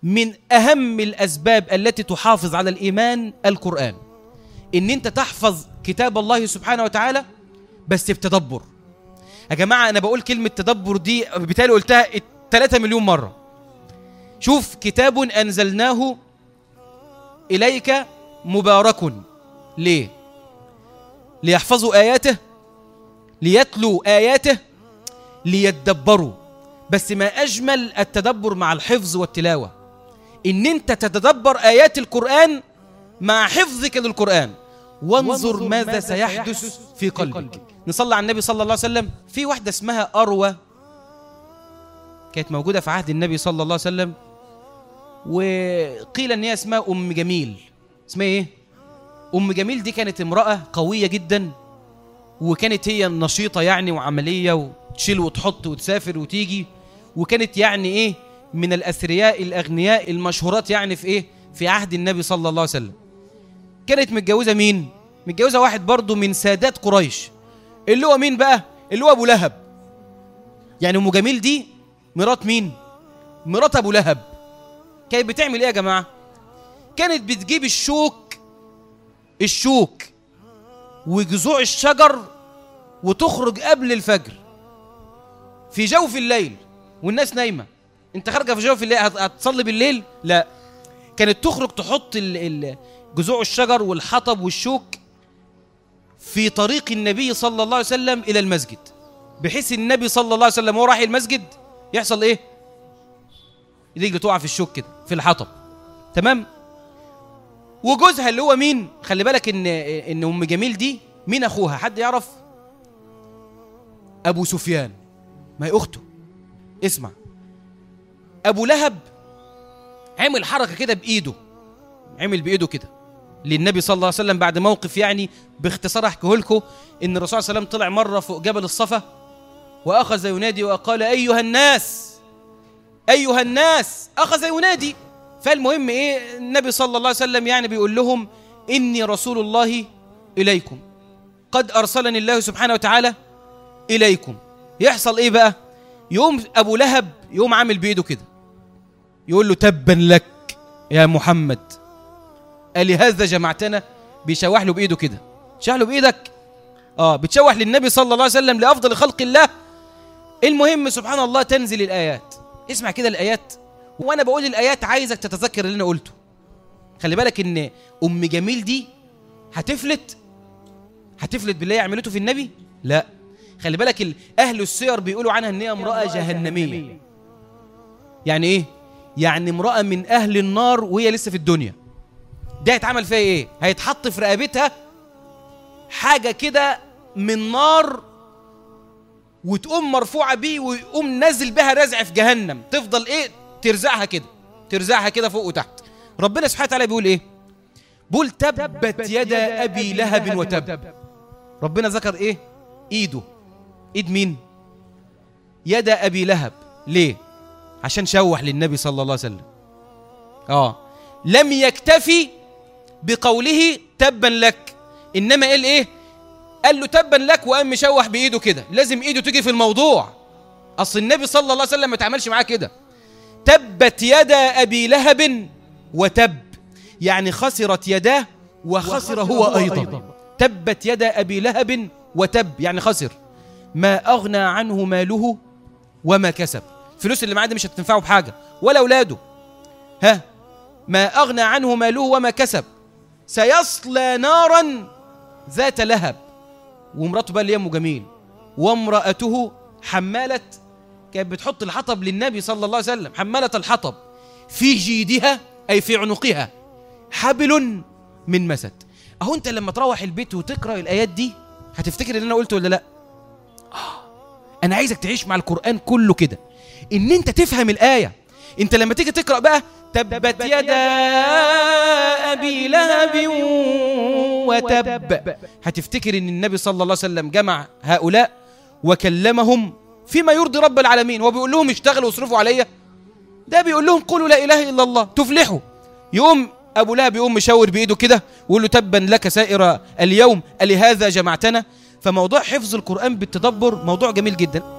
من أهم الأسباب التي تحافظ على الإيمان القرآن، إن أنت تحفظ كتاب الله سبحانه وتعالى بس بتدبر. يا جماعة أنا بقول كلمة تدبر دي بالتالي قلتها 3 مليون مرة. شوف، كتاب أنزلناه إليك مبارك، ليه؟ ليحفظوا آياته، ليتلوا آياته، ليتدبروا. بس ما أجمل التدبر مع الحفظ والتلاوة، إن أنت تتدبر آيات القرآن مع حفظك للقرآن. وانظر ماذا سيحدث في قلبك. نصلي على النبي صلى الله عليه وسلم. في واحدة اسمها أروى كانت موجودة في عهد النبي صلى الله عليه وسلم، وقيل ان هي اسمها ام جميل. اسمها ايه؟ ام جميل دي كانت امرأة قوية جدا، وكانت هي نشيطة يعني وعملية، وتشيل وتحط وتسافر وتيجي، وكانت يعني ايه من الاثرياء الاغنياء المشهورات يعني في ايه في عهد النبي صلى الله عليه وسلم. كانت متجوزة مين؟ متجوزة واحد برضو من سادات قريش، اللي هو مين بقى؟ اللي هو ابو لهب. يعني ام جميل دي مرات مين؟ مرات ابو لهب. كانت بتعمل ايه يا جماعة؟ كانت بتجيب الشوك وجذوع الشجر وتخرج قبل الفجر في جوف الليل والناس نايمة. انت خارجة في جوف الليل هتصلي بالليل؟ لا، كانت تخرج تحط جذوع الشجر والحطب والشوك في طريق النبي صلى الله عليه وسلم إلى المسجد، بحيث النبي صلى الله عليه وسلم وهو رايح المسجد يحصل ايه؟ رجله تقع في الشوك كده في الحطب. تمام؟ وجوزها اللي هو مين؟ خلي بالك ان ام جميل دي مين اخوها؟ حد يعرف؟ ابو سفيان، ما هي اخته. اسمع، ابو لهب عمل حركه كده بايده، عمل بايده كده للنبي صلى الله عليه وسلم بعد موقف، يعني باختصار احكيه لكم، ان الرسول صلى الله عليه وسلم طلع مره فوق جبل الصفا واخذ ينادي وقال ايها الناس ايها الناس، اخذ ينادي. فالمهم ايه، النبي صلى الله عليه وسلم يعني بيقول لهم اني رسول الله اليكم، قد ارسلني الله سبحانه وتعالى اليكم. يحصل ايه بقى؟ يوم ابو لهب يوم عامل بايده كده يقول له تبا لك يا محمد، قال لي هذا جمعتنا. بيشوح له بايده كده، شوح له بايدك، بتشوح للنبي صلى الله عليه وسلم لافضل خلق الله. المهم سبحان الله تنزل الايات. اسمع كده الايات، وانا بقول الايات عايزك تتذكر اللي انا قلته. خلي بالك ان ام جميل دي هتفلت بالله عملته في النبي؟ لا، خلي بالك اهل السير بيقولوا عنها ان هي امراه جهنميه. يعني ايه؟ يعني امراه من اهل النار وهي لسه في الدنيا. ده هيتعمل فيها ايه؟ هيتحط في رقبتها حاجه كده من نار، وتقوم مرفوعه بيه، ويقوم نازل بها رزع في جهنم، تفضل ايه ترزعها كده فوق وتحت. ربنا سبحانه وتعالى بيقول ايه؟ بيقول تبت يدا ابي لهب وتب. ربنا ذكر ايه؟ ايده. ايد مين؟ يدا ابي لهب. ليه؟ عشان شوح للنبي صلى الله عليه وسلم. لم يكتفي بقوله تبا لك، انما قال ايه؟ قال له تبا لك، وقام مشوح بايده كده. لازم ايده تيجي في الموضوع، اصل النبي صلى الله عليه وسلم ما تعملش معاه كده. تبت يدا ابي لهب وتب، يعني خسرت يداه وخسر هو ايضا. تبت يدا ابي لهب وتب، يعني خسر. ما اغنى عنه ماله وما كسب. الفلوس اللي معاه دي مش هتنفعه بحاجه، ولا اولاده. ما اغنى عنه ماله وما كسب، سيصلى نارا ذات لهب. ومراته بقى اللي هي ام جميل، وامراته حماله، كانت بتحط الحطب للنبي صلى الله عليه وسلم، حماله الحطب، في جيدها اي في عنقها حبل من مسد. اهو انت لما تروح البيت وتقرا الايات دي هتفتكر اللي انا قلته ولا لا؟ انا عايزك تعيش مع القران كله كده، ان انت تفهم الايه. انت لما تيجي تقرا بقى تبت يدا ابي لهب وتب، هتفتكر ان النبي صلى الله عليه وسلم جمع هؤلاء وكلمهم فيما يرضي رب العالمين. هو بيقول لهم اشتغلوا واصرفوا عليا؟ ده بيقول لهم قولوا لا اله الا الله تفلحوا. يقوم ابو لهب يقوم مشاور بايده كده ويقول له تبا لك سائر اليوم، ألهذا جمعتنا. فموضوع حفظ القرآن بالتدبر موضوع جميل جدا.